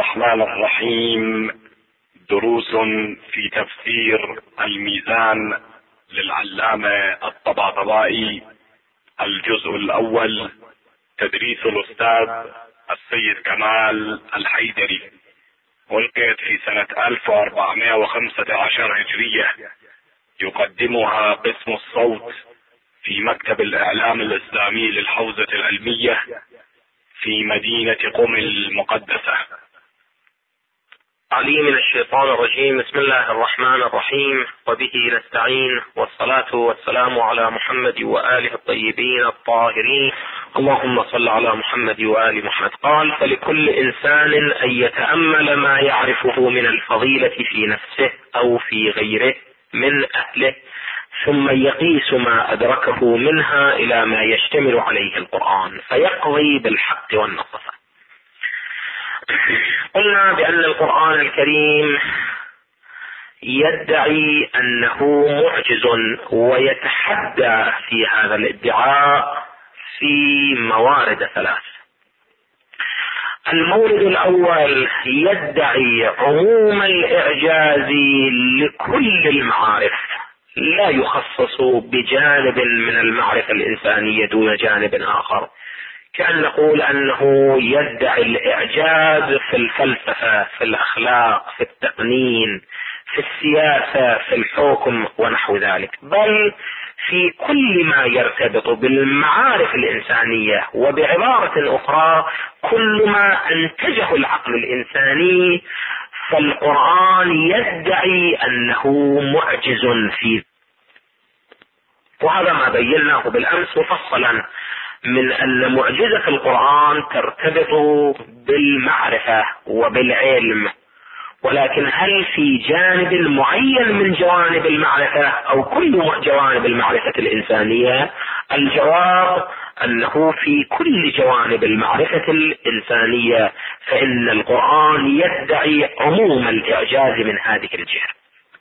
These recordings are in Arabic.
الرحمن الرحيم. دروس في تفسير الميزان للعلامة الطباطبائي، الجزء الأول، تدريس الأستاذ السيد كمال الحيدري، ألقيت في سنة 1415 هجرية. يقدمها قسم الصوت في مكتب الإعلام الإسلامي للحوزة العلمية في مدينة قم المقدسة. علي من الشيطان الرجيم. بسم الله الرحمن الرحيم، وبه نستعين، والصلاة والسلام على محمد وآله الطيبين الطاهرين. اللهم صل على محمد وآل محمد. قال: فلكل إنسان أن يتأمل ما يعرفه من الفضيلة في نفسه أو في غيره من أهله، ثم يقيس ما أدركه منها إلى ما يشتمل عليه القرآن فيقضي بالحق والنصف. قلنا بأن القرآن الكريم يدعي أنه معجز، ويتحدى في هذا الادعاء في موارد ثلاث. المورد الأول يدعي عموم الإعجاز لكل المعارف، لا يخصص بجانب من المعرفة الإنسانية دون جانب آخر، كأن نقول أنه يدعي الإعجاز في الفلسفة، في الأخلاق، في التقنين، في السياسة، في الحكم ونحو ذلك، بل في كل ما يرتبط بالمعارف الإنسانية، وبعبارة أخرى كل ما أنتجه العقل الإنساني، فالقرآن يدعي أنه معجز فيه. وهذا ما بيناه بالأمس مفصلا من أن معجزة القرآن ترتبط بالمعرفة وبالعلم، ولكن هل في جانب معين من جوانب المعرفة أو كل جوانب المعرفة الإنسانية؟ الجواب أنه في كل جوانب المعرفة الإنسانية، فإن القرآن يدعي عموم الإعجاز من هذه الجهة.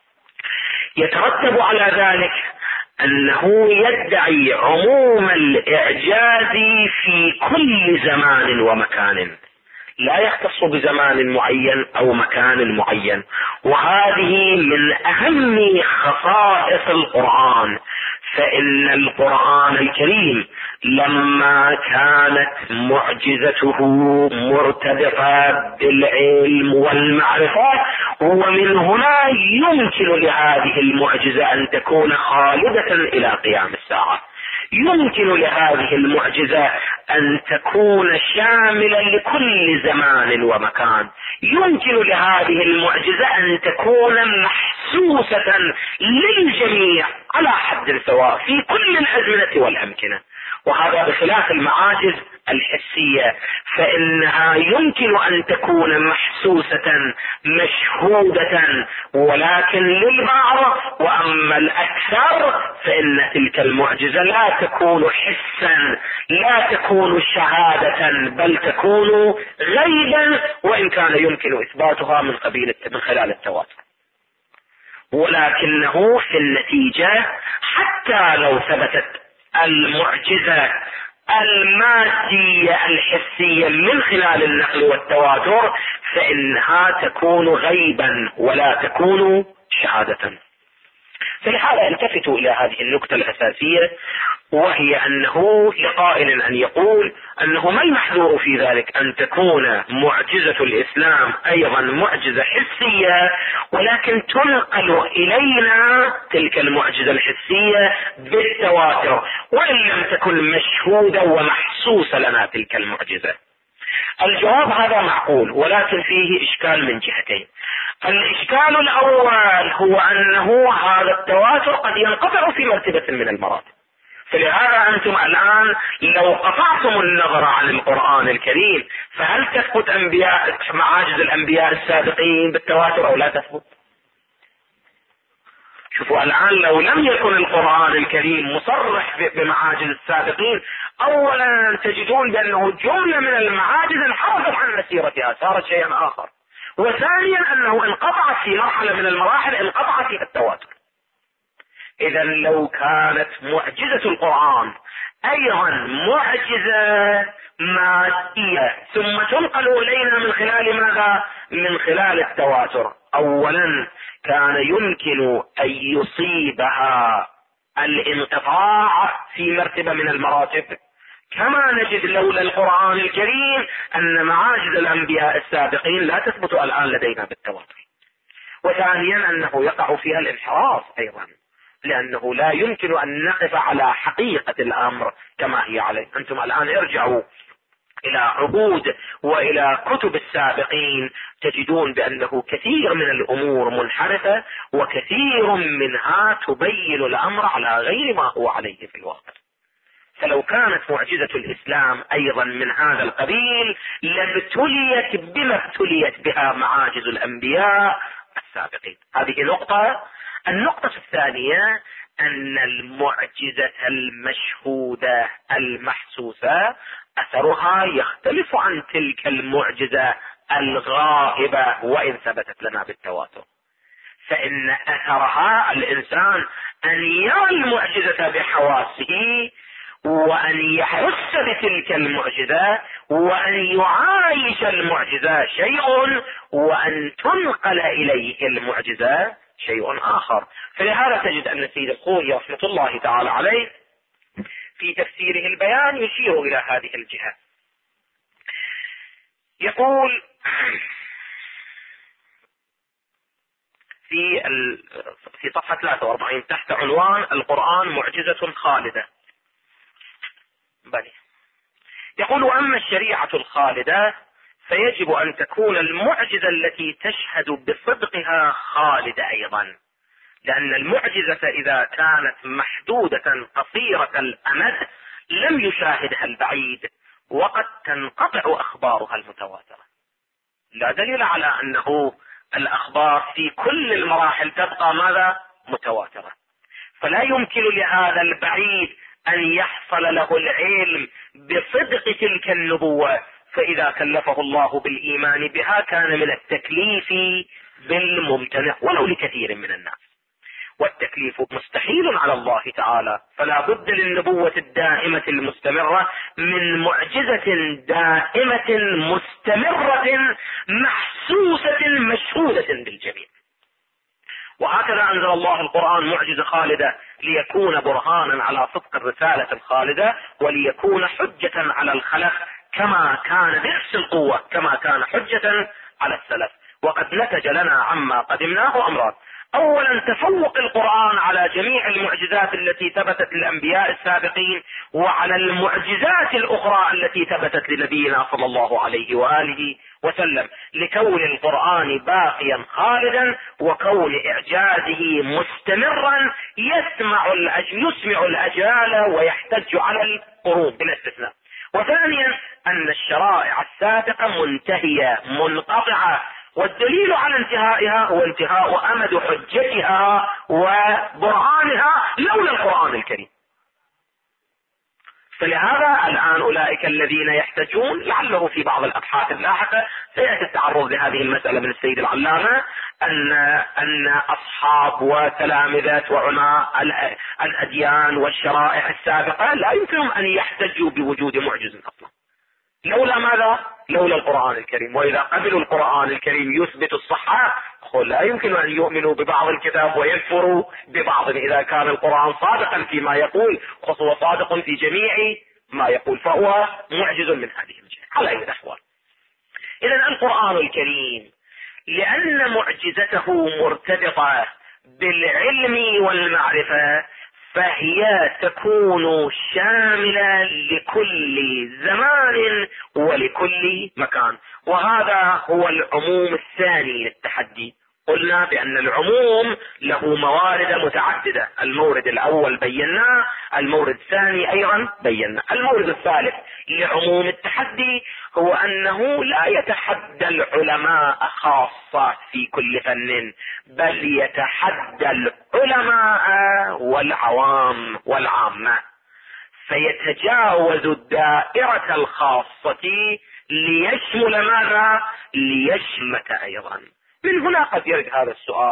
يترتب على ذلك أنه يدعي عموم الإعجاز في كل زمان ومكان، لا يختص بزمان معين أو مكان معين. وهذه من أهم خصائص القرآن، فإن القرآن الكريم لما كانت معجزته مرتبطة بالعلم والمعرفة، ومن هنا يمكن لهذه المعجزة أن تكون خالدة إلى قيام الساعة، يمكن لهذه المعجزة أن تكون شاملة لكل زمان ومكان، يمكن لهذه المعجزة أن تكون محسوسة للجميع على حد سواء في كل الأزمنة والأمكنة. وهذا بخلاف المعاجز الحسية، فإنها يمكن أن تكون محسوسة مشهودة ولكن للبعض، وأما الأكثر فإن تلك المعجزة لا تكون حسا، لا تكون شهادة، بل تكون غيبا، وإن كان يمكن إثباتها من خلال التواتر. ولكنه في النتيجة حتى لو ثبتت المعجزة المادية الحسية من خلال النقل والتواتر، فإنها تكون غيبا ولا تكون شهادة. فلهذا التفتوا إلى هذه النقطة الأساسية، وهي أنه لقائل أن يقول أنه ما المحذور في ذلك أن تكون معجزة الإسلام أيضا معجزة حسية، ولكن تنقل إلينا تلك المعجزة الحسية بالتواتر، وإن لم تكن مشهودة ومحسوسة لنا تلك المعجزة. الجواب هذا معقول، ولكن فيه إشكال من جهتين. الإشكال الأول هو أنه هذا التواتر قد ينقطع في مرتبة من المراتب، فلهذا أنتم الآن لو قطعتم النظر عن القرآن الكريم، فهل تثبت معاجز الأنبياء السابقين بالتواتر أو لا تثبت؟ شوفوا الآن لو لم يكن القرآن الكريم مصرح بمعاجز السابقين، أولا تجدون بأنه جملة من المعاجز انحرفت عن مسيرتها، صارت شيئا آخر، وثانيا أنه انقطعت في مرحلة من المراحل انقطع فيها التواتر. إذا لو كانت معجزة القرآن ايضا معجزة مادية ثم تنقل الينا من خلال ماذا؟ من خلال التواتر. اولا كان يمكن ان يصيبها الانقطاع في مرتبة من المراتب، كما نجد لولا القرآن الكريم ان معاجز الانبياء السابقين لا تثبت الان لدينا بالتواتر. وثانيا انه يقع فيها الانحراف ايضا، لانه لا يمكن ان نقف على حقيقة الامر كما هي عليه. انتم الان ارجعوا الى عهود والى كتب السابقين تجدون بانه كثير من الامور منحرفة، وكثير منها تبين الامر على غير ما هو عليه في الواقع. فلو كانت معجزة الاسلام ايضا من هذا القبيل لابتليت بما ابتليت بها معاجز الانبياء السابقين. هذه نقطة. النقطة الثانية ان المعجزة المشهودة المحسوسة اثرها يختلف عن تلك المعجزة الغائبة وان ثبتت لنا بالتواتر. فان اثرها الانسان ان يرى المعجزة بحواسه، وان يحس بتلك المعجزة، وان يعايش المعجزة شيء، وان تنقل اليه المعجزة شيء اخر. فلهذا تجد ان السيد الخوئي رحمة الله تعالى عليه في تفسيره البيان يشير الى هذه الجهة. يقول في صفحة 43 تحت عنوان القرآن معجزة خالدة، يقول: أما الشريعة الخالدة فيجب أن تكون المعجزة التي تشهد بصدقها خالدة أيضا، لأن المعجزة إذا كانت محدودة قصيرة الأمد لم يشاهدها البعيد، وقد تنقطع أخبارها المتواترة. لا دليل على أنه الأخبار في كل المراحل تبقى ماذا؟ متواترة. فلا يمكن لهذا البعيد أن يحصل له العلم بصدق تلك النبوة، فإذا كلفه الله بالإيمان بها كان من التكليف بالممتنع ولو لكثير من الناس، والتكليف مستحيل على الله تعالى. فلا بد للنبوة الدائمة المستمرة من معجزة دائمة مستمرة محسوسة مشهودة بالجميع. وهكذا أنزل الله القرآن معجزة خالدة ليكون برهانا على صدق الرسالة الخالدة، وليكون حجة على الخلق كما كان بنفس القوة كما كان حجة على السلف. وقد نتج لنا عما قدمناه أمران: اولا تفوق القرآن على جميع المعجزات التي ثبتت للانبياء السابقين، وعلى المعجزات الاخرى التي ثبتت لنبينا صلى الله عليه وآله وسلم، لكون القرآن باقيا خالدا، وكون اعجازه مستمرا يسمع الاجيال ويحتج على القرون بلا استثناء. وثانيا ان الشرائع السابقة منتهية منقطعة، والدليل على انتهائها هو انتهاء امد حجتها وبرهانها لولا القرآن الكريم. فلهذا الآن أولئك الذين يحتجون، لعله في بعض الأبحاث اللاحقة سيأتي التعرض لهذه المسألة من السيد العلامة، أن أصحاب وتلامذة وعلماء الأديان والشرائع السابقة لا يمكنهم أن يحتجوا بوجود معجز أصلا. لولا ماذا؟ لولا القرآن الكريم. وإذا قبلوا القرآن الكريم يثبت الصحة، لا يمكن أن يؤمنوا ببعض الكتاب ويكفروا ببعض إذا كان القرآن صادقا فيما يقول، وهو صادق في جميع ما يقول، فهو معجز من هذه الجهة على أي الأحوال. إذن القرآن الكريم لأن معجزته مرتبطة بالعلم والمعرفة فهي تكون شاملة لكل زمان ولكل مكان، وهذا هو العموم الثاني للتحدي. قلنا بأن العموم له موارد متعددة، المورد الأول بيناه، المورد الثاني أيضا بيناه. المورد الثالث لعموم التحدي هو أنه لا يتحدى العلماء خاصة في كل فن، بل يتحدى العلماء والعوام والعامة، فيتجاوز الدائرة الخاصة ليشمل ماذا؟ ليشمت أيضا. من هنا قد يرد هذا السؤال: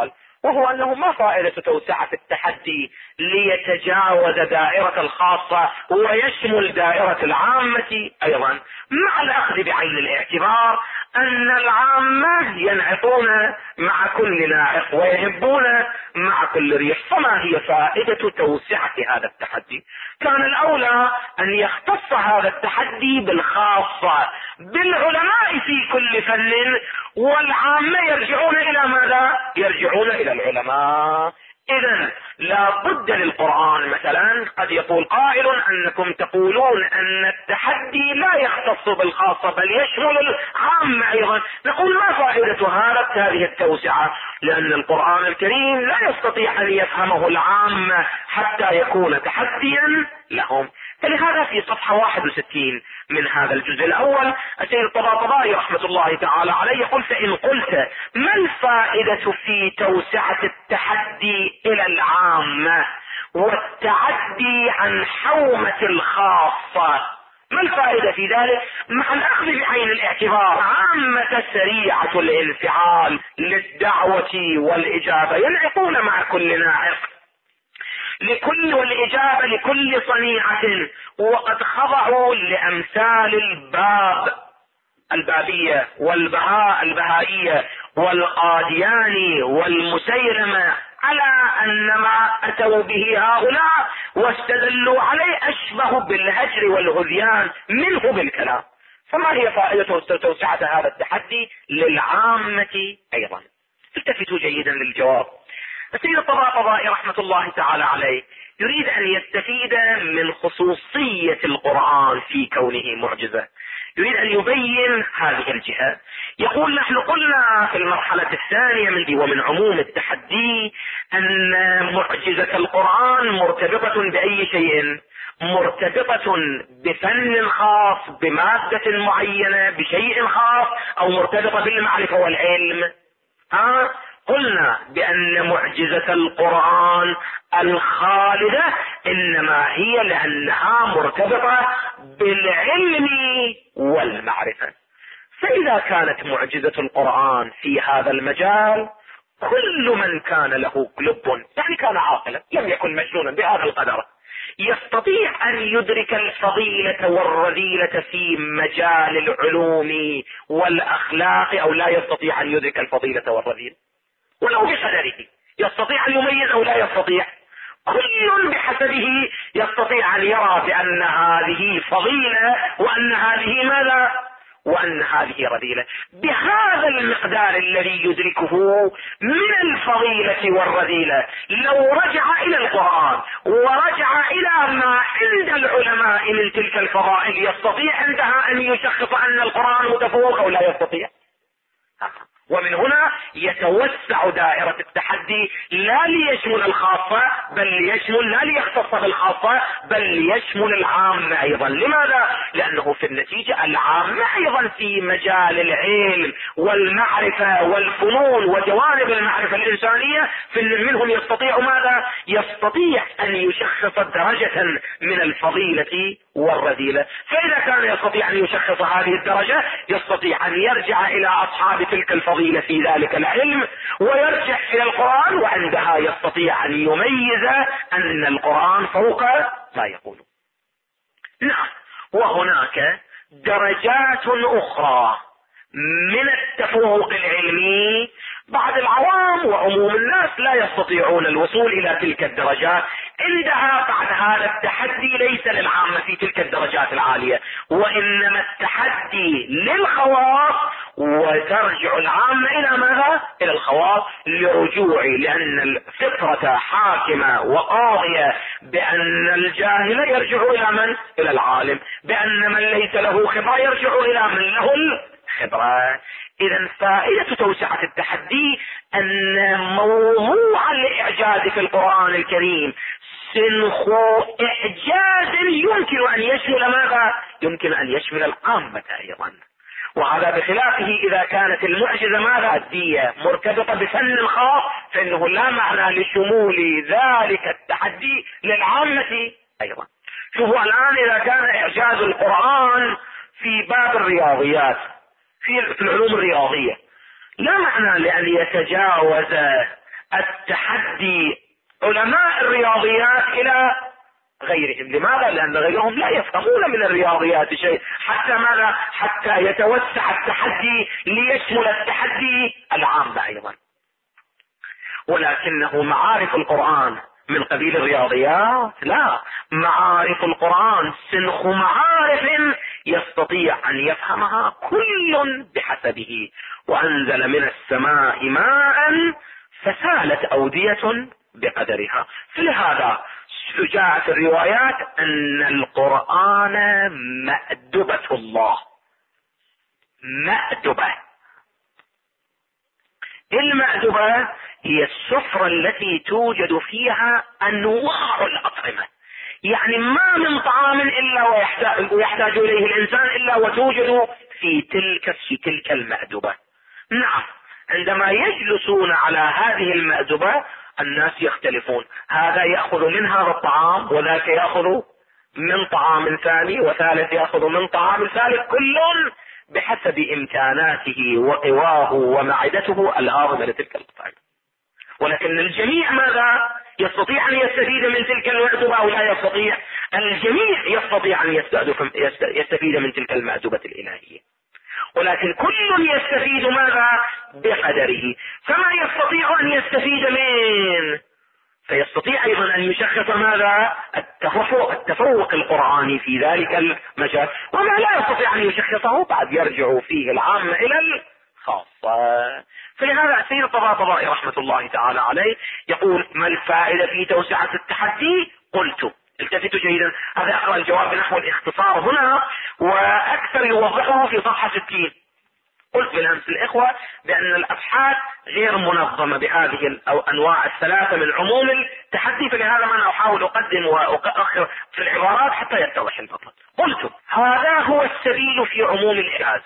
وهو أنه ما فائدة توسعة التحدي ليتجاوز دائرة الخاصة ويشمل دائرة العامة أيضا، مع الأخذ بعين الاعتبار أن العامة ينعطون مع كل نائق ويهبون مع كل ريح. فما هي فائدة توسعة هذا التحدي؟ كان الأولى أن يختص هذا التحدي بالخاصة بالعلماء في كل فن، والعامة يرجعون إلى ماذا؟ يرجعون إلى العلماء. إذن لا بد للقرآن مثلا، قد يقول قائل أنكم تقولون أن التحدي لا يختص بالخاصة بل يشمل العامة أيضا. نقول ما فائدة هذه التوسعة؟ لأن القرآن الكريم لا يستطيع أن يفهمه العامة حتى يكون تحديا لهم. فلهذا في صفحة 61 من هذا الجزء الأول السيد الطباطبائي رحمة الله تعالى عليه يقول: فإن قلت ما الفائدة في توسعة التحدي إلى العامة والتعدي عن حومة الخاصة، ما الفائدة في ذلك؟ مع الأخذ بعين الاعتبار عامة سريعة الانفعال للدعوة والإجابة، ينعقون مع كل ناعق والإجابة لكل صنيعة، وقد خضعوا لأمثال البابية والبهاء البهائية والقادياني والمسيلمة على أن ما أتوا به هؤلاء واستدلوا عليه أشبه بالهجر والهذيان منه بالكلام. فما هي فائدة توسعة هذا التحدي للعامة أيضا؟ التفتوا جيدا للجواب. السيد الطباطبائي رحمة الله تعالى عليه يريد أن يستفيد من خصوصية القرآن في كونه معجزة، يريد أن يبين هذه الجهة. يقول: نحن قلنا في المرحلة الثانية ومن عموم التحدي أن معجزة القرآن مرتبطة بأي شيء؟ مرتبطة بفن خاص، بمادة معينة، بشيء خاص، أو مرتبطة بالمعرفة والعلم؟ قلنا بأن معجزة القرآن الخالدة إنما هي لأنها مرتبطة بالعلم والمعرفة. فإذا كانت معجزة القرآن في هذا المجال، كل من كان له لب، يعني كان عاقلا لم يكن مجنونا بهذا القدر، يستطيع أن يدرك الفضيلة والرذيلة في مجال العلوم والأخلاق، أو لا يستطيع أن يدرك الفضيلة والرذيلة ولو بقدره؟ يستطيع أن يميز أو لا يستطيع؟ كل بحسبه يستطيع أن يرى بأن هذه فضيلة وأن هذه ماذا؟ وأن هذه رذيلة. بهذا المقدار الذي يدركه من الفضيلة والرذيلة، لو رجع إلى القرآن ورجع إلى ما عند العلماء من تلك الفضائل، يستطيع عندها أن يشخص أن القرآن متفوق أو لا يستطيع؟ ومن هنا يتوسع دائرة التحدي لا ليشمل الخاصة بل ليشمل، لا ليختص بالخاصة بل ليشمل العامة أيضا. لماذا؟ لأنه في النتيجة العامة أيضا في مجال العلم والمعرفة والفنون وجوانب المعرفة الإنسانية منهم يستطيع ماذا؟ يستطيع أن يشخص درجة من الفضيلة والرذيلة. فإذا كان يستطيع أن يشخص هذه الدرجة، يستطيع أن يرجع إلى أصحاب تلك الفضيلة في ذلك العلم ويرجع إلى القرآن، وعندها يستطيع أن يميز أن القرآن فوق ما يقول. نعم، وهناك درجات أخرى من التفوق العلمي بعض العوام وعموم الناس لا يستطيعون الوصول إلى تلك الدرجات. عندها بعد هذا التحدي ليس للعامة في تلك الدرجات العالية، وإنما التحدي للخواص، وترجع العامة إلى ماذا؟ إلى الخواص، لأن الفطرة حاكمة وقاضية بأن الجاهل يرجع إلى من؟ إلى العالم، بأن من ليس له خبرة يرجع إلى من له الخبرة. إذا فائدة توسعة التحدي أن موضوع الإعجاز في القرآن الكريم سنخ إعجاز يمكن أن يشمل ماذا؟ يمكن أن يشمل العامة أيضا. وهذا بخلافه إذا كانت المعجزة ماذا؟ عادية مرتبطة بفن خاص، فإنه لا معنى لشمول ذلك التحدي للعامة أيضا. شوفوا الآن إذا كان إعجاز القرآن في باب الرياضيات، في العلوم الرياضية، لا معنى لأن يتجاوز التحدي علماء الرياضيات الى غيرهم. لماذا؟ لان غيرهم لا يفهمون من الرياضيات شيء. حتى ماذا؟ حتى يتوسع التحدي ليشمل التحدي العام ايضا. ولكنه معارف القرآن من قبيل الرياضيات؟ لا، معارف القرآن سنخ معارف يستطيع ان يفهمها كل بحسبه. وانزل من السماء ماء فسالت اودية بقدرها. فلهذا جاء في الروايات ان القرآن مأدبة الله. مأدبة. المأدبة هي السفرة التي توجد فيها انواع الاطعمة. يعني ما من طعام الا ويحتاج اليه الانسان الا وتوجد في تلك المأدبة. نعم، عندما يجلسون على هذه المأدبة الناس يختلفون، هذا يأخذ من هذا الطعام وذاك يأخذ من طعام ثاني وثالث يأخذ من طعام ثالث، كل بحسب امكاناته وقواه ومعدته الهاضمة لتلك الطعام. ولكن الجميع ماذا؟ يستطيع ان يستفيد من تلك المأدبة او لا يستطيع؟ الجميع يستطيع ان يستفيد من تلك المأدبة الالهية، ولكن كل يستفيد ماذا؟ بقدره. فما يستطيع ان يستفيد منه فيستطيع ايضا ان يشخص ماذا؟ التفوق القرآني في ذلك المجال. وما لا يستطيع ان يشخصه بعد يرجع فيه العام الى الخاصة. فلهذا السيد الطباطبائي رحمة الله تعالى عليه يقول: ما الفائدة في توسعة التحدي؟ قلت، التفتوا جيدا، هذا اقرأ الجواب نحو الاختصار هنا واكثر يوضحه في صفحة 60. قلت بالامس الاخوة بان الابحاث غير منظمة بهذه الانواع الثلاثة من عموم التحدي، فلهذا ما انا احاول اقدم واؤخر في العبارات حتى يتضح المطلب. قلت: هذا هو السبيل في عموم الإعجاز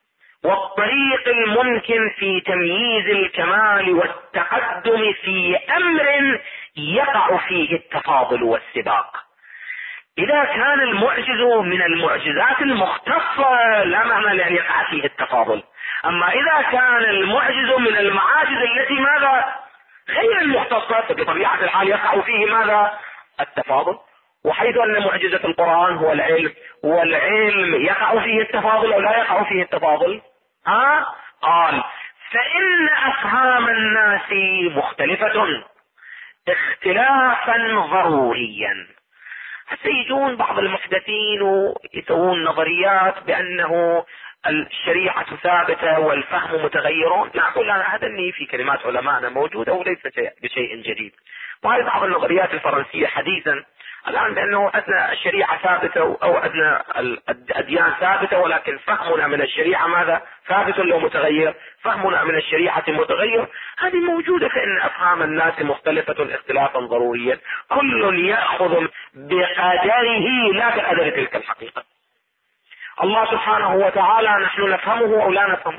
والطريق الممكن في تمييز الكمال والتقدم في امر يقع فيه التفاضل والسباق. اذا كان المعجز من المعجزات المختصة لا معنى لان يقع فيه التفاضل، اما اذا كان المعجز من المعاجز التي ماذا؟ غير المختصة، فبطبيعة الحال يقع فيه ماذا؟ التفاضل. وحيث ان معجزة القرآن هو العلم، والعلم يقع فيه التفاضل او لا يقع فيه التفاضل؟ قال: فان افهام الناس مختلفة اختلافا ضروريا. سيجون بعض المحدثين ويسوون نظريات بانه الشريعة ثابتة والفهم متغيرون. نقول هذا في كلمات علماءنا موجودة وليس بشيء جديد. وهذه بعض النظريات الفرنسية حديثا الآن بأنه أدنى الشريعة ثابتة أو أدنى الأديان ثابتة، ولكن فهمنا من الشريعة ماذا؟ ثابت لو متغير، فهمنا من الشريعة متغير. هذه موجودة، فإن أفهام الناس مختلفة اختلافا ضروريا، كل يأخذ بقدره لا بقدر تلك الحقيقة. الله سبحانه وتعالى نحن نفهمه أو لا نفهمه؟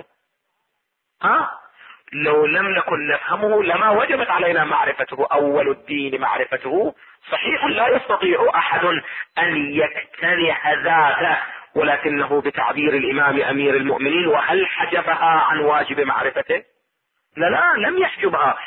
لو لم نكن نفهمه لما وجبت علينا معرفته. أول الدين معرفته. صحيح لا يستطيع أحد أن يقتنع ذاته، ولكنه بتعبير الإمام أمير المؤمنين: وهل حجبها عن واجب معرفته؟ لا، لم يحجبها،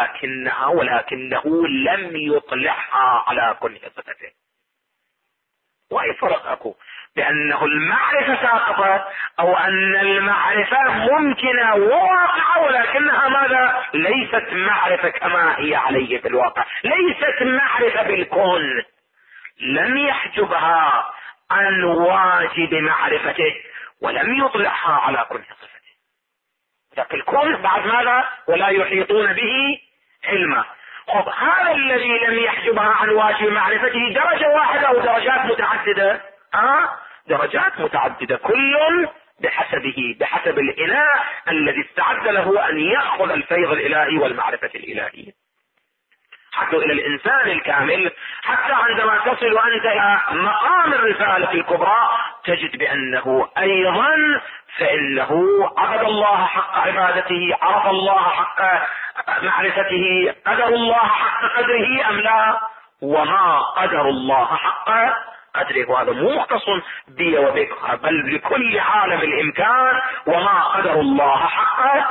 ولكنه لم يطلعها على كل صفته. وأي فرق أكو بأنه المعرفة ساقطة أو أن المعرفة ممكنة وواقعة، ولكنها ماذا؟ ليست معرفة كما هي عليه في الواقع، ليست معرفة بالكون. لم يحجبها عن واجب معرفته ولم يطلعها على كل صفته. ذاك الكون بعد ماذا؟ ولا يحيطون به علما. هذا الذي لم يحجبها عن واجب معرفته درجة واحدة أو درجات متعددة؟ درجات متعددة، كل بحسب الإله الذي استعد له أن يأخذ الفيض الإلهي والمعرفة الإلهية. حتى إلى الإنسان الكامل، حتى عندما تصل أنت إلى مقام الرسالة الكبرى تجد بأنه أيضا فإنه عبد الله حق عبادته، عرف الله حق معرفته، قدر الله حق قدره أم لا؟ وما قدر الله حق قدره. وهذا مو مختص بي وبك، بل لكل عالم الإمكان. وما قدر الله حق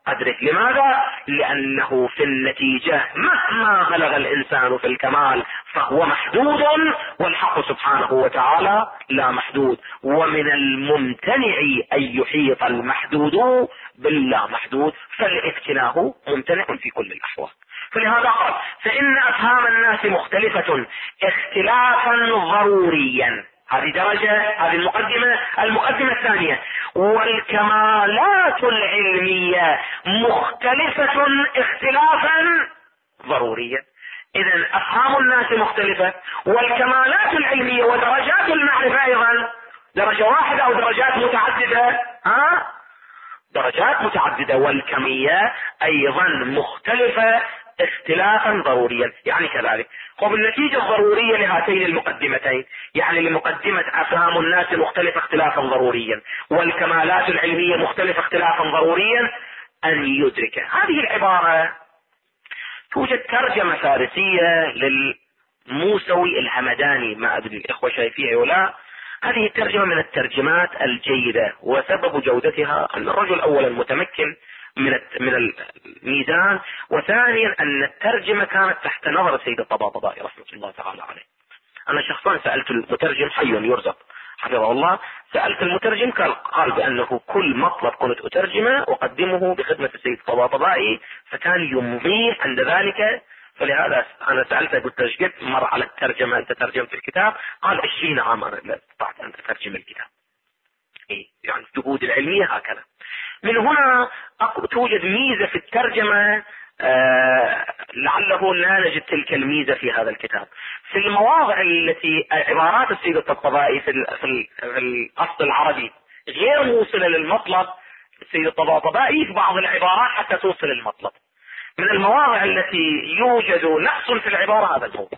أدرك. لماذا؟ لأنه في النتيجة مهما بلغ الإنسان في الكمال فهو محدود، والحق سبحانه وتعالى لا محدود، ومن الممتنع أن يحيط المحدود باللا محدود، فالابتلاء ممتنع في كل الأحوال. فلهذا قال: فإن أفهام الناس مختلفة اختلافا ضروريا. هذه درجة، هذه المقدمة الثانية. والكمالات العلمية مختلفة اختلافا ضروريا. إذن أفهام الناس مختلفة، والكمالات العلمية ودرجات المعرفة أيضا درجة واحدة أو درجات متعددة؟ درجات متعددة. والكمية أيضا مختلفة اختلافا ضروريا. يعني كذلك النتيجة الضرورية لهاتين المقدمتين، يعني لمقدمة أفهام الناس مختلفة اختلافا ضروريا، والكمالات العلمية مختلفة اختلافا ضروريا، أن يدرك. هذه العبارة توجد ترجمة فارسية للموسوي الهمداني، ما أدري الإخوة شايفيها ولا. هذه الترجمة من الترجمات الجيدة، وسبب جودتها أن الرجل أولا متمكن من الميزان، وثانيا أن الترجمة كانت تحت نظر السيد الطباطبائي رحمة الله تعالى عليه. أنا شخصا سألت المترجم، حي يرزق حفظه الله، سألت المترجم قال بأنه كل مطلب كنت أترجمه أقدمه بخدمة السيد الطباطبائي، فكان يمضيه عند ذلك. فلهذا أنا سألته قلت ايش قد مر على الترجمة أنت ترجمت الكتاب؟ قال 20 عام أنا استطعت أن أترجم الكتاب. يعني الجهود العلمية هكذا. من هنا توجد ميزة في الترجمة، لعله لا نجد تلك الميزة في هذا الكتاب. في المواضع التي عبارات السيد الطباطبائي في الأصل العربي غير موصلة للمطلب، السيد الطباطبائي في بعض العبارات حتى توصل المطلب. من المواضع التي يوجد نقص في العبارة هذا الموضوع.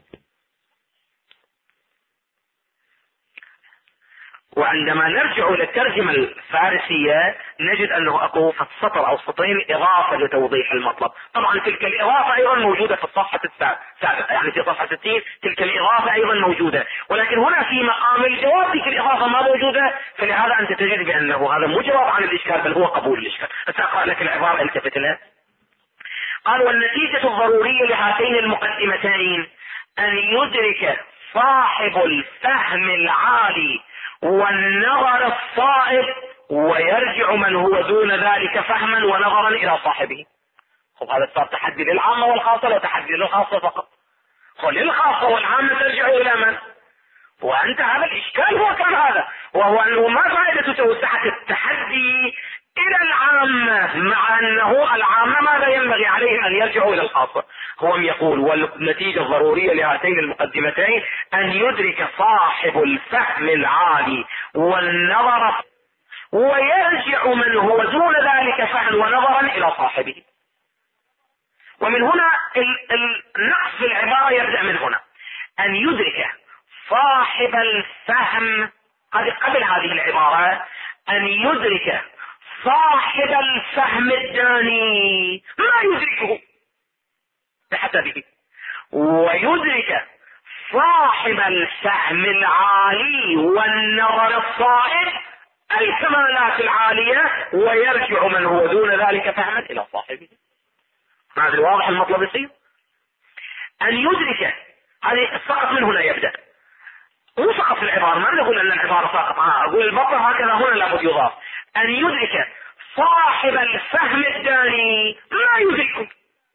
وعندما نرجع للترجمة الفارسية نجد أنه أكو في السطر أو سطرين إضافة لتوضيح المطلب. طبعا تلك الإضافة أيضا موجودة في الصفحة السابقة، يعني في صفحة 60 تلك الإضافة أيضا موجودة، ولكن هنا في مقام الجواب تلك الإضافة ما موجودة. فلهذا أنت تجد بأنه هذا مو جواب عن الإشكال، بل هو قبول الإشكال. سأقرأ لك العبارة التفت لها. قال: والنتيجة الضرورية لهاتين المقدمتين أن يدرك صاحب الفهم العالي والنظر الصائب، ويرجع من هو دون ذلك فهما ونظرا إلى صاحبه. هذا صار تحدي للعامة والخاصة، لا تحدي للخاصة فقط. للخاصة والعامة ترجع إلى من؟ وأنت هذا الإشكال هو كان هذا، وهو أنه ما فائدة توسعة التحدي إلى العامة، مع أنه العامة ماذا ينبغي عليه؟ أن يرجعوا إلى الخاصة. هو يقول: والنتيجة الضرورية لهاتين المقدمتين أن يدرك صاحب الفهم العالي والنظر، ويرجع من هو دون ذلك فهم ونظرا إلى صاحبه. ومن هنا النقص في العبارة يبدأ من هنا. أن يدرك صاحب الفهم، قبل هذه العبارة أن يدرك صاحب الفهم الداني ما يدركه بحسبه، ويدرك صاحب الفهم العالي والنظر الصائب الكمالات العالية، ويرجع من هو دون ذلك فهما إلى صاحبه. هذا واضح المطلب يصير. أن يدرك، هذه السقط من هنا يبدأ، مو سقط في العبارة، ما نقول أن العبارة ساقط، أقول المطلب هكذا هنا لابد يضاف. أن يدرك صاحب الفهم الداني ما يدركه،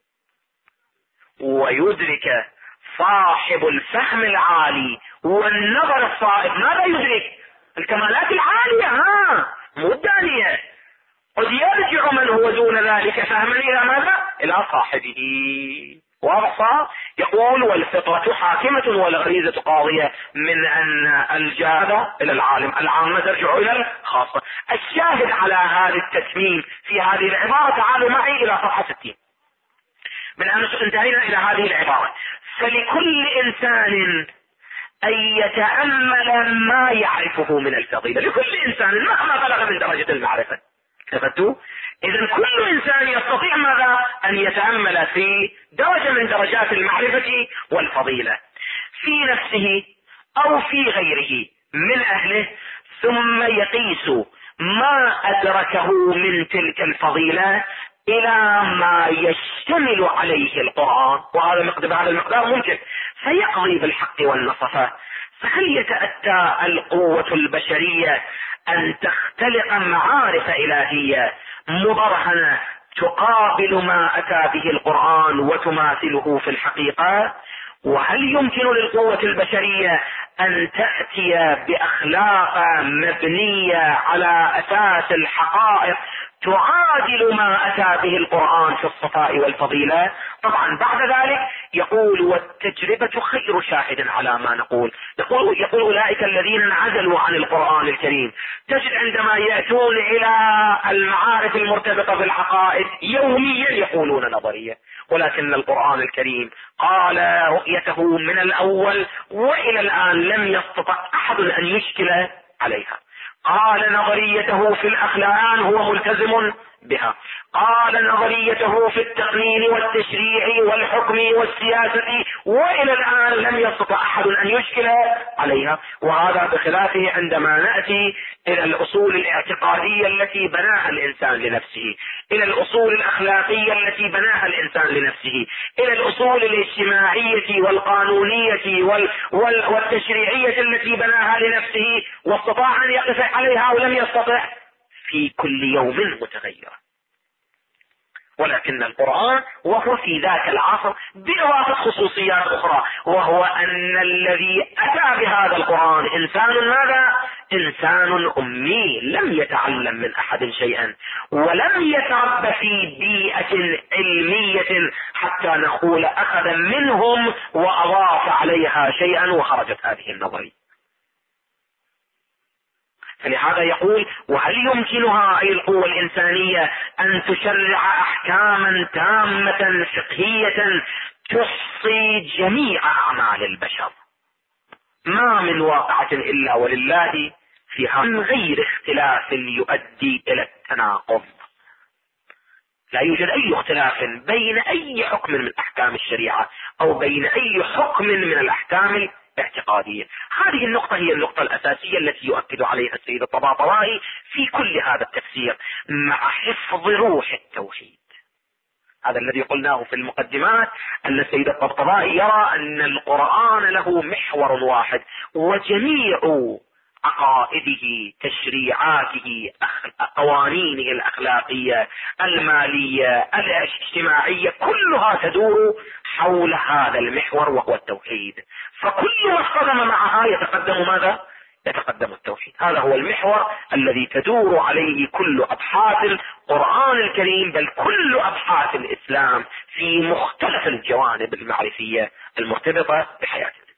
ويدرك صاحب الفهم العالي والنظر الصائب ماذا يدرك؟ الكمالات العالية، مو الدانية. قد يرجع من هو دون ذلك فهما إلى ماذا؟ إلى صاحبه. واضح صار؟ يقول: والفطرة حاكمة والغريزة قاضية، من أن الجادة إلى العالم، العامة ترجع إلى الخاصة. الشاهد على هذا التتميم في هذه العبارة، تعالوا معي إلى صفحة 60. من أن انتهينا إلى هذه العبارة: فلكل إنسان أن يتأمل ما يعرفه من الفضيلة. لكل إنسان مهما بلغ من درجة المعرفة. تفتوا؟ إذن كل إنسان يستطيع ماذا؟ أن يتأمل في درجة من درجات المعرفة والفضيلة في نفسه أو في غيره من أهله، ثم يقيس ما أدركه من تلك الفضيلة إلى ما يشتمل عليه القرآن، وهذا بهذا المقدار ممكن فيقضي بالحق والنصفة. فهل يتأتى القوة البشرية أن تختلق معارف إلهية مبرهنة تقابل ما أتى به القرآن وتماثله في الحقيقة؟ وهل يمكن للقوة البشرية أن تأتي بأخلاق مبنية على أساس الحقائق تعادل ما أتى به القرآن في الصفاء والفضيلة؟ طبعا بعد ذلك يقول والتجربة خير شاهد على ما نقول. يقول أولئك الذين انعزلوا عن القرآن الكريم، تجد عندما يأتون إلى المعارف المرتبطة بالحقائق يوميا يقولون نظرية، ولكن القرآن الكريم قال رؤيته من الأول وإلى الآن لم يستطع أحد أن يشكل عليها. قال نظريته في الأخلاق هو ملتزم بها، قال نظريته في التقنين والتشريع والحكم والسياسة وإلى الآن لم يستطع أحد أن يشكل عليها. وهذا بخلافه عندما نأتي إلى الأصول الاعتقادية التي بناها الإنسان لنفسه، إلى الأصول الأخلاقية التي بناها الإنسان لنفسه، إلى الأصول الاجتماعية والقانونية والتشريعية التي بناها لنفسه واستطاع أن يقف عليها أو لم يستطع، في كل يوم متغيرة. ولكن القرآن وهو في ذاك العصر بإضافة خصوصيات أخرى، وهو أن الذي أتى بهذا القرآن إنسان ماذا؟ إنسان أمي لم يتعلم من أحد شيئا ولم يتربى في بيئة علمية حتى نقول أخذ منهم وأضاف عليها شيئا وخرجت هذه النظرية. فلهذا يقول وهل يمكنها أي القوة الإنسانية أن تشرع أحكاما تامة فقهية تحصي جميع أعمال البشر ما من واقعة إلا ولله فيها من غير اختلاف يؤدي إلى التناقض؟ لا يوجد أي اختلاف بين أي حكم من أحكام الشريعة أو بين أي حكم من الأحكام اعتقادية. هذه النقطة هي النقطة الأساسية التي يؤكد عليها السيد الطباطبائي في كل هذا التفسير مع حفظ روح التوحيد. هذا الذي قلناه في المقدمات، أن السيد الطباطبائي يرى أن القرآن له محور واحد وجميع عقائده تشريعاته قوانينه الأخلاقية المالية الاجتماعية كلها تدور حول هذا المحور وهو التوحيد. فكل ما اصطدم معها يتقدم ماذا؟ يتقدم التوحيد. هذا هو المحور الذي تدور عليه كل أبحاث القرآن الكريم، بل كل أبحاث الإسلام في مختلف الجوانب المعرفية المرتبطة بحياة الإنسان،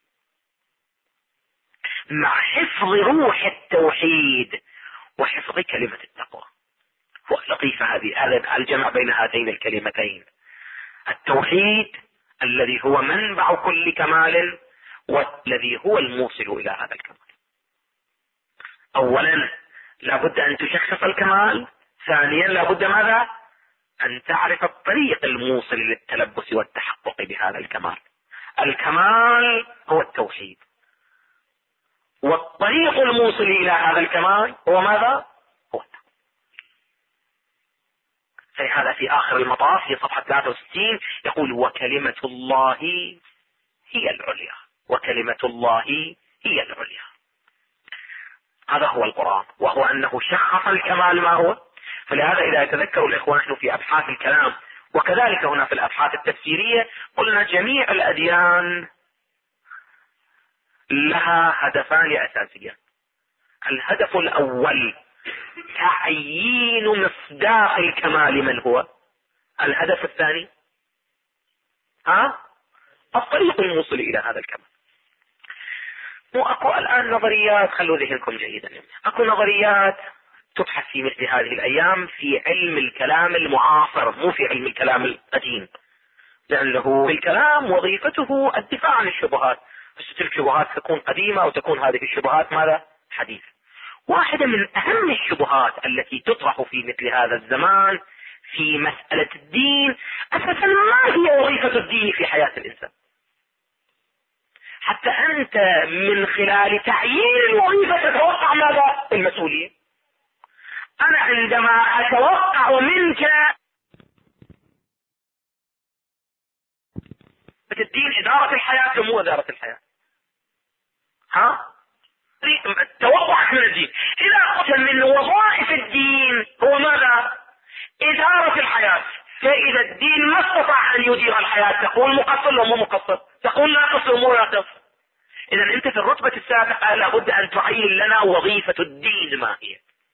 مع حفظ روح التوحيد وحفظ كلمة التقوى. هو لطيفة هذا الجمع بين هاتين الكلمتين، التوحيد الذي هو منبع كل كمال والذي هو الموصل إلى هذا الكمال. أولا لابد أن تشخص الكمال، ثانيا لابد ماذا؟ أن تعرف الطريق الموصل للتلبس والتحقق بهذا الكمال. الكمال هو التوحيد، والطريق الموصل إلى هذا الكمال هو ماذا؟ هو التقوى. فلهذا في آخر المطاف في صفحة 63 يقول وكلمة الله هي العليا، وكلمة الله هي العليا. هذا هو القرآن، وهو أنه شخص الكمال ما هو. فلهذا إذا يتذكروا الإخوة نحن في أبحاث الكلام وكذلك هنا في الأبحاث التفسيرية قلنا جميع الأديان لها هدفان أساسيان. الهدف الأول تعيين مصداق الكمال من هو. الهدف الثاني الطريق الموصل إلى هذا الكمال. وأكو الآن نظريات، خلوا ذهنكم جيدا، أكو نظريات تبحث في مثل هذه الأيام في علم الكلام المعاصر، مو في علم الكلام القديم، لأنه في الكلام وظيفته الدفاع عن الشبهات، بس تلك الشبهات تكون قديمة أو تكون هذه الشبهات ماذا؟ حديثة. واحدة من أهم الشبهات التي تطرح في مثل هذا الزمان في مسألة الدين، أساسا ما هي وظيفة الدين في حياة الإنسان؟ حتى أنت من خلال تعيين الوظيفة تتوقع ماذا؟ المسؤولية. أنا عندما أتوقع منك إدارة الحياة مو إدارة الحياة. التوقع من الدين إذا قلت من وظائف الدين هو ماذا؟ إدارة الحياة. فإذا الدين ما استطاع أن يدير الحياة تقول مقصر ومو مقصر، تقول ناقص ومو ناقص. إذا أنت في الرتبة السابقة لابد أن تعين لنا وظيفة الدين ما هي.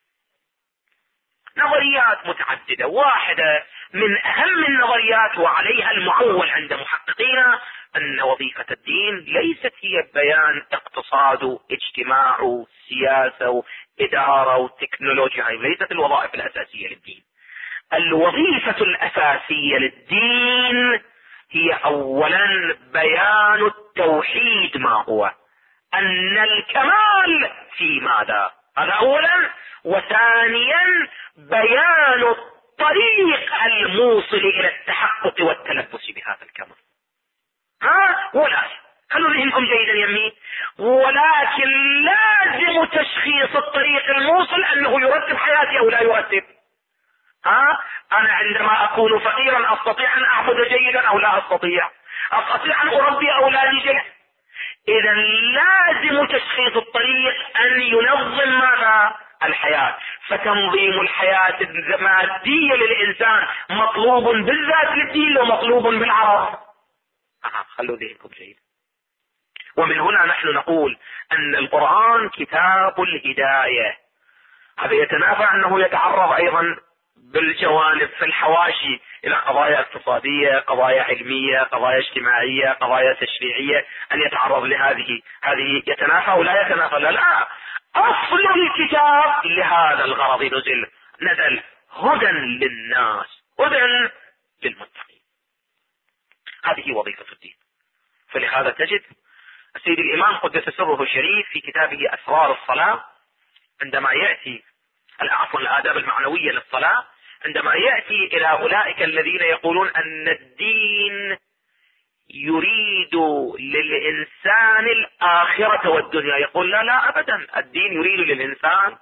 نظريات متعددة، واحدة من أهم النظريات وعليها المعول عند محققينا أن وظيفة الدين ليست هي بيان اقتصاد واجتماع وسياسة وإدارة وتكنولوجيا، هذه ليست الوظائف الأساسية للدين. الوظيفة الأساسية للدين هي أولا بيان التوحيد ما هو، أن الكمال في ماذا، هذا أولا. وثانيا بيان الطريق الموصل إلى التحقق والتلبس بهذا الكمال. ولكن خلوا ذهنكم جيدا يمين، ولكن لازم تشخيص الطريق الموصل أنه يرتب حياتي أو لا يرتب. أنا عندما أكون فقيرا أستطيع أن أعبد جيدا أو لا أستطيع أن أربي أولادي جيدا. إذا لازم تشخيص الطريق أن ينظم ماذا؟ الحياة. فتنظيم الحياة المادية للإنسان مطلوب بالذات للدين ومطلوب بالعرض. خلوا ذهنكم جيدا. ومن هنا نحن نقول أن القرآن كتاب الهداية. هذا يتنافى أنه يتعرض أيضا بالجوانب في الحواشي إلى قضايا اقتصادية، قضايا علمية، قضايا اجتماعية، قضايا تشريعية، أن يتعرض لهذه يتنافى ولا يتنافى. لا، أصل الكتاب لهذا الغرض نزل هدى للناس، هدى للمتقين. هذه وظيفة الدين. فلهذا تجد السيد الإمام قدس سره الشريف في كتابه أسرار الصلاة عندما يأتي الآداب المعنوية للصلاة، عندما يأتي إلى أولئك الذين يقولون أن الدين يريد للإنسان الآخرة والدنيا، يقول لا أبدا، الدين يريد للإنسان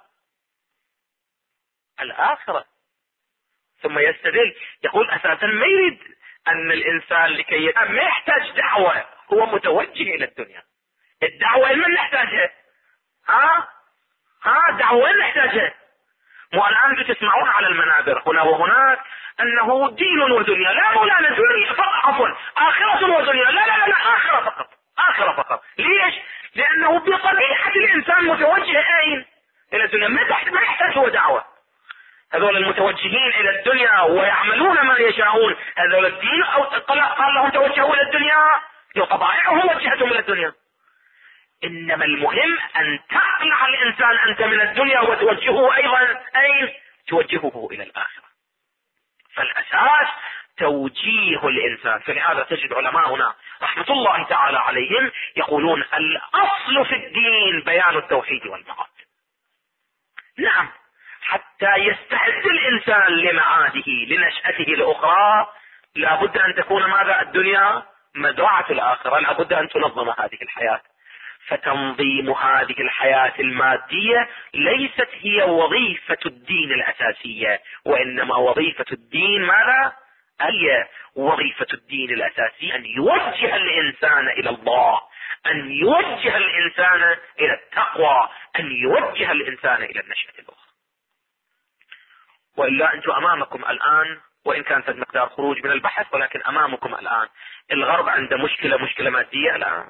الآخرة. ثم يستدل يقول أساسا ما يريد أن الإنسان لكي ما يحتاج دعوة، هو متوجه إلى الدنيا. الدعوة من نحتاجها؟ دعوة وين نحتاجها؟ والآن بتسمعون على المنابر هنا وهناك أنه دين ودنيا. لا مولانا، دنيا فقط، عفوا آخرة ودنيا. لا آخرة فقط، آخرة فقط. ليش؟ لأنه بطبيعة الإنسان متوجه أين؟ إلى الدنيا. ما يحتاج هو دعوة. هذول المتوجهين إلى الدنيا ويعملون ما يشاءون، هذول الدين أو قال لهم توجهوا إلى الدنيا، طبائعهم وجهتهم إلى الدنيا. إنما المهم أن تقلع الإنسان أنت من الدنيا وتوجهه أيضا أين؟ توجهه إلى الآخرة. فالأساس توجيه الإنسان. فلهذا تجد علماؤنا رحمة الله تعالى عليهم يقولون الأصل في الدين بيان التوحيد والمعاد. نعم، حتى يستعد الإنسان لمعاده لنشأته الأخرى لابد أن تكون ماذا؟ الدنيا مزرعة الآخرة، لابد أن تنظم هذه الحياة. فتنظيم هذه الحياة المادية ليست هي وظيفة الدين الأساسية، وإنما وظيفة الدين ماذا؟ هي وظيفة الدين الأساسية أن يوجه الإنسان إلى الله، أن يوجه الإنسان إلى التقوى، أن يوجه الإنسان إلى النشأة الأخرى. وإلا أنتم أمامكم الآن، وإن كان في مقدار خروج من البحث، ولكن أمامكم الآن الغرب عنده مشكلة مادية الآن،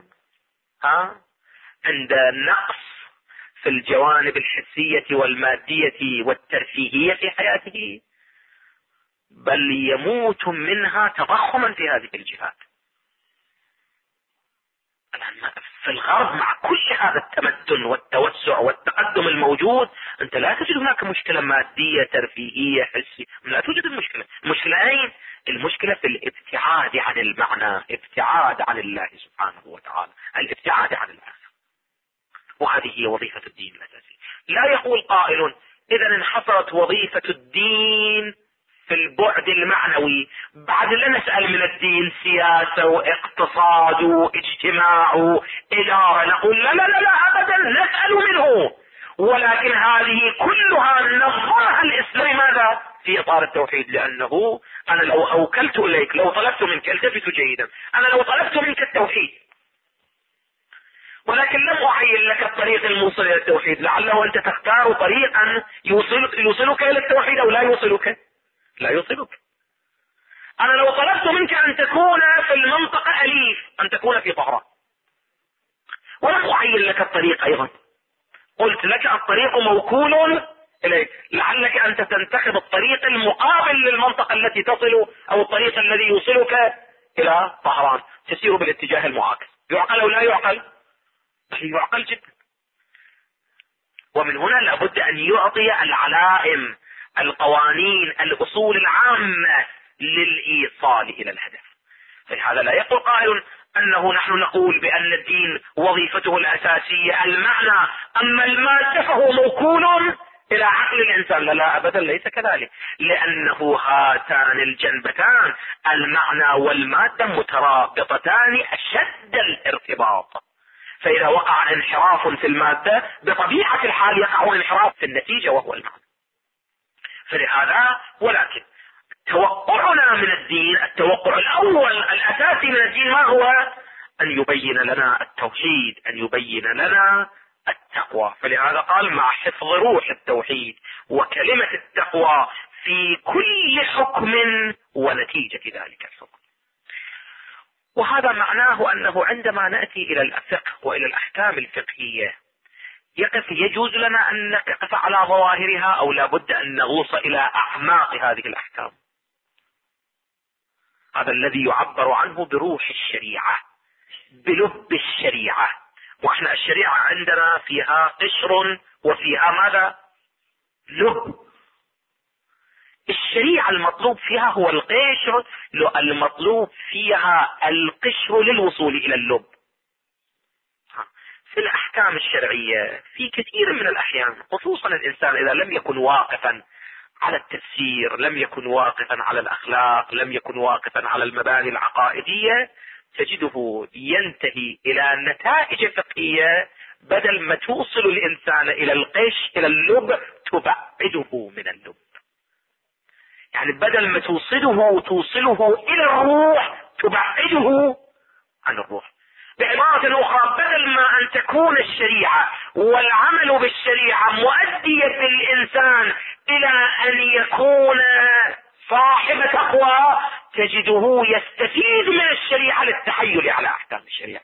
عند نقص في الجوانب الحسية والمادية والترفيهية في حياته، بل يموت منها تضخما في هذه الجهات. الآن في الغرب مع كل هذا التمدن والتوسع والتقدم الموجود، أنت لا تجد هناك مشكلة مادية ترفيهية حسية، لا توجد المشكلة. المشكلة أين؟ المشكلة في الابتعاد عن المعنى، ابتعاد عن الله سبحانه وتعالى، الابتعاد عن الآخر. وهذه هي وظيفة الدين الأساسي. لا يقول قائل إذا انحصرت وظيفة الدين في البعد المعنوي، بعد لا نسأل من الدين سياسة واقتصاد واجتماع وإدارة، نقول لا أبدا، نسأل منه ولكن هذه كلها نظمها الإسلام ماذا؟ في إطار التوحيد. لأنه أنا لو أوكلت إليك، لو طلبت منك، التفتوا جيدا، أنا لو طلبت منك التوحيد ولكن لم أعين لك الطريق الموصل إلى التوحيد، لعله أنت تختار طريقا يوصلك إلى التوحيد أو لا يوصلك. لا يوصلك. أنا لو طلبت منك أن تكون في المنطقة أليف، أن تكون في طهران، ولم أعين لك الطريق أيضا، قلت لك الطريق موكول إليك، لعلك أنت تنتخب الطريق المقابل للمنطقة التي تصل أو الطريق الذي يوصلك إلى طهران، تسير بالاتجاه المعاكس. يعقل أو لا يعقل؟ يعقل جدا. ومن هنا لابد أن يعطي العلائم، القوانين، الأصول العامة للإيصال إلى الهدف. فلهذا لا يقول قائل أنه نحن نقول بأن الدين وظيفته الأساسية المعنى، أما المادة فهو موكول إلى عقل الإنسان. لا أبدا، ليس كذلك، لأنه هاتان الجنبتان المعنى والمادة مترابطتان أشد الارتباط. فإذا وقع انحراف في المادة بطبيعة الحال يقع انحراف في النتيجة وهو المعنى. فلهذا ولكن توقعنا من الدين، التوقع الأول الأساسي من الدين ما هو؟ أن يبين لنا التوحيد، أن يبين لنا التقوى. فلهذا قال مع حفظ روح التوحيد وكلمة التقوى في كل حكم ونتيجة ذلك الحكم. وهذا معناه أنه عندما نأتي إلى الفقه وإلى الأحكام الفقهية يجوز لنا أن نقف على ظواهرها أو لابد أن نغوص إلى أعماق هذه الأحكام. هذا الذي يعبر عنه بروح الشريعة، بلب الشريعة. وإحنا الشريعة عندنا فيها قشر وفيها ماذا؟ لب. الشريعة المطلوب فيها هو القشر، المطلوب فيها القشر للوصول إلى اللب. في الأحكام الشرعية في كثير من الأحيان، خصوصا الإنسان إذا لم يكن واقفا على التفسير، لم يكن واقفا على الأخلاق، لم يكن واقفا على المباني العقائدية، تجده ينتهي إلى نتائج فقهية بدل ما توصل الإنسان إلى القش إلى اللب تبعده من اللب. يعني بدل ما توصله إلى الروح تبعده عن الروح. بعبارة أخرى، بدل ما أن تكون الشريعة والعمل بالشريعة مؤدية الإنسان إلى أن يكون صاحب تقوى، تجده يستفيد من الشريعة للتحيل على أحكام الشريعة.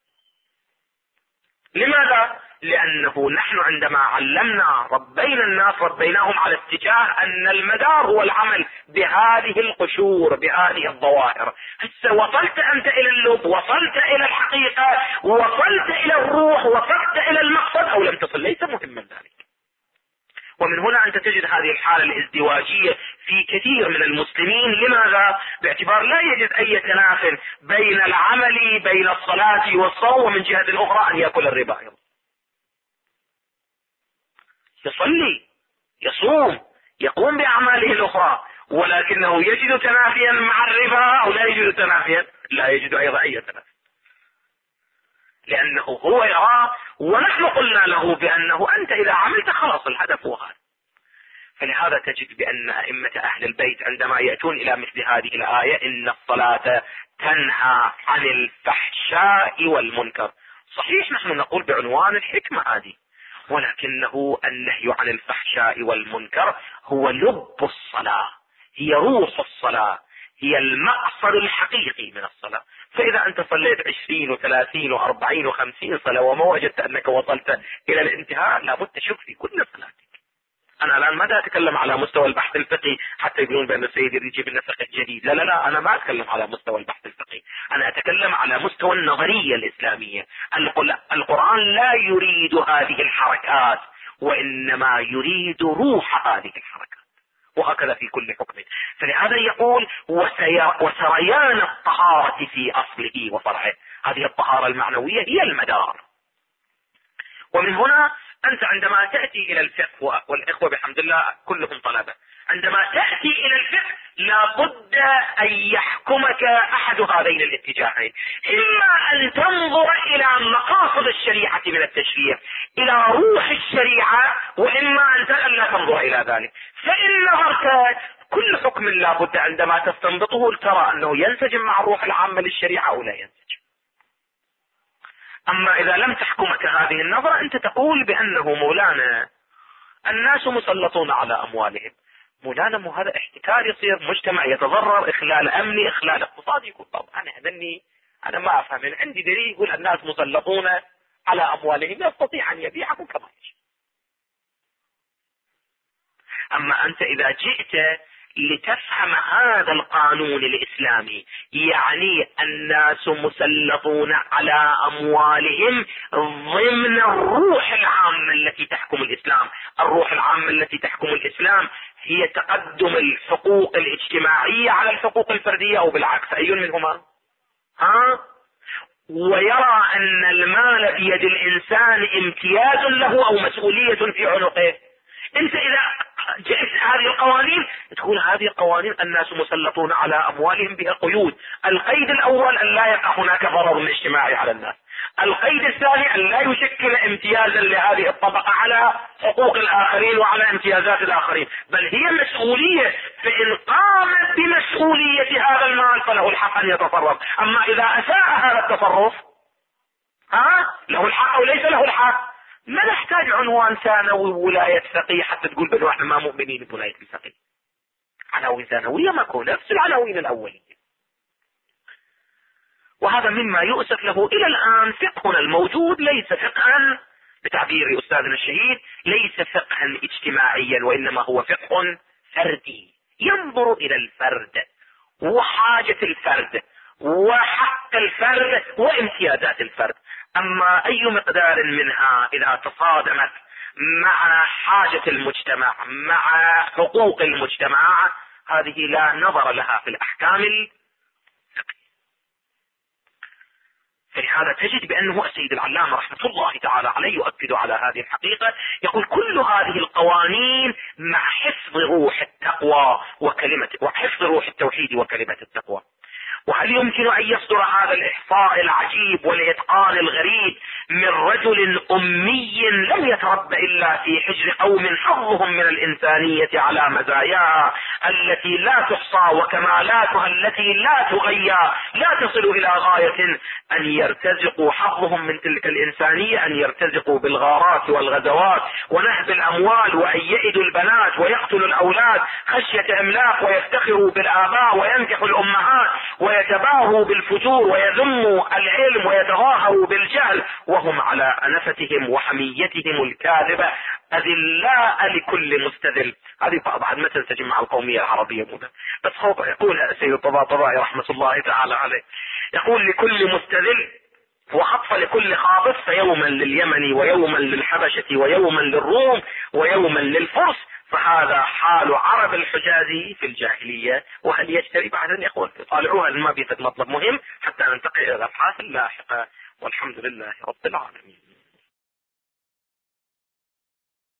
لماذا؟ لأنه نحن عندما علمنا ربينا الناس ربيناهم على اتجاه أن المدار هو العمل بهذه القشور، بهذه الظواهر. هسه وصلت أنت إلى اللب، وصلت إلى الحقيقة، وصلت إلى الروح، وصلت إلى المقصد أو لم تصل، ليس مهما ذلك. ومن هنا أنت تجد هذه الحالة الازدواجية في كثير من المسلمين. لماذا؟ باعتبار لا يجد أي تنافي بين العمل بين الصلاة والصوم، ومن جهة أخرى أن يأكل الربا أيضا. يصلي، يصوم، يقوم بأعماله الأخرى، ولكنه يجد تنافيا مع الربا أو لا يجد تنافيا؟ لا يجد أيضا أي تنافي، لأنه هو يرى ونحن قلنا له بأنه أنت إذا عملت خلاص الهدف هو هذا. فلهذا تجد بأن أئمة أهل البيت عندما يأتون إلى مثل هذه الآية إن الصلاة تنهى عن الفحشاء والمنكر، صحيح نحن نقول بعنوان الحكمة هذه، ولكنه النهي عن الفحشاء والمنكر هو لب الصلاة، هي روح الصلاة، هي المقصد الحقيقي من الصلاة. فإذا أنت صليت 20 و30 و40 و50 صلاة وما وجدت أنك وصلت إلى الانتهاء، لابد تشك في كل صلاتك. أنا الآن ما أتكلم على مستوى البحث الفقهي حتى يقولون بأن السيد يجيب لنا فقه جديد، لا لا لا، أنا ما أتكلم على مستوى البحث الفقهي، أنا أتكلم على مستوى النظرية الإسلامية. القرآن لا يريد هذه الحركات، وإنما يريد روح هذه الحركات، وهكذا في كل حكم. فلهذا يقول وسريان الطهارة في أصله وفرعه، هذه الطهارة المعنوية هي المدار. ومن هنا أنت عندما تأتي إلى الفقه، والإخوة بحمد الله كلهم طلبة، عندما تأتي إلى الفقه لابد أن يحكمك أحد هذين الاتجاهين، إما أن تنظر إلى مقاصد الشريعة من التشريع، الى روح الشريعة، واما ان لا تنظر الى ذلك. فان نظرت، كل حكم لابد عندما تستنبطه ترى انه ينسجم مع الروح العامة للشريعة او لا ينسجم. اما اذا لم تحكمك هذه النظرة، انت تقول بانه مولانا الناس مسلطون على اموالهم. مولانا مو هذا احتكار، يصير مجتمع يتضرر، اخلال امني، اخلال اقتصادي. يقول طب انا ما افهم، عندي دليل يقول الناس مسلطون على اموالهم، يستطيع ان يبيعهم كما يشاء. اما انت اذا جئت لتفهم هذا القانون الاسلامي، يعني الناس مسلطون على اموالهم ضمن الروح العامة التي تحكم الاسلام. الروح العامة التي تحكم الاسلام هي تقدم الحقوق الاجتماعية على الحقوق الفردية، او بالعكس، اي منهما؟ ويرى ان المال بيد الانسان امتياز له او مسؤولية في عنقه. انت اذا جئت هذه القوانين تقول هذه قوانين الناس مسلطون على اموالهم بها قيود. القيد الاول ان لا يقع هناك ضرر اجتماعي على الناس. القيد الثاني ان لا يشكل امتيازا لهذه الطبقة على حقوق الاخرين وعلى امتيازات الاخرين، بل هي مسؤولية. فان قامت بمسؤولية هذا المال فله الحق ان يتصرف. اما اذا اساء هذا التصرف له الحق او ليس له الحق. ما نحتاج عنوان ثانوي ولاية فقيه حتى تقول بأنه احنا ما مؤمنين بولاية الفقيه. عناوين ثانوية ماكو، نفس العناوين الأولية. وهذا مما يؤسف له إلى الآن. فقهنا الموجود ليس فقها، بتعبير أستاذنا الشهيد، ليس فقها اجتماعيا، وإنما هو فقه فردي، ينظر إلى الفرد وحاجة الفرد وحق الفرد وامتيازات الفرد. اما اي مقدار منها اذا تصادمت مع حاجة المجتمع، مع حقوق المجتمع، هذه لا نظر لها في الاحكام الفقهية. فلهذا تجد بانه السيد العلامة رحمة الله تعالى عليه يؤكد على هذه الحقيقة. يقول كل هذه القوانين مع حفظ روح التقوى وحفظ روح التوحيد وكلمة التقوى. وهل يمكن ان يصدر هذا الاحصاء العجيب والاتقان الغريب من رجل امي لم يتربى الا في حجر قوم حظهم من الانسانية على مزاياها التي لا تحصى وكمالاتها التي لا تغيى لا تصل الى غاية ان يرتزقوا حظهم من تلك الانسانية، ان يرتزقوا بالغارات والغزوات ونهب الاموال، وان يئدوا البنات ويقتلوا الاولاد خشية املاق، ويفتخروا بالاباء وينكحوا الامهات، ويتباهوا بالفجور ويذموا العلم ويتظاهروا بالجهل، وهم على أنفتهم وحميتهم الكاذبة أذلاء لكل مستذل. هذه بعد ما تنسجم مع القومية العربية مدى. بس هو يقول السيد الطباطبائي رحمة الله تعالى عليه، يقول لكل مستذل وخطف لكل خاطف، فيوما لليمن ويوما للحبشة ويوما للروم ويوما للفرس، فهذا حال عرب الحجاز في الجاهلية. وهل يجتري بعد أن يقول طالعوها ما بيفت مطلب مهم حتى ننتقل إلى الأبحاث اللاحقة. والحمد لله رب العالمين.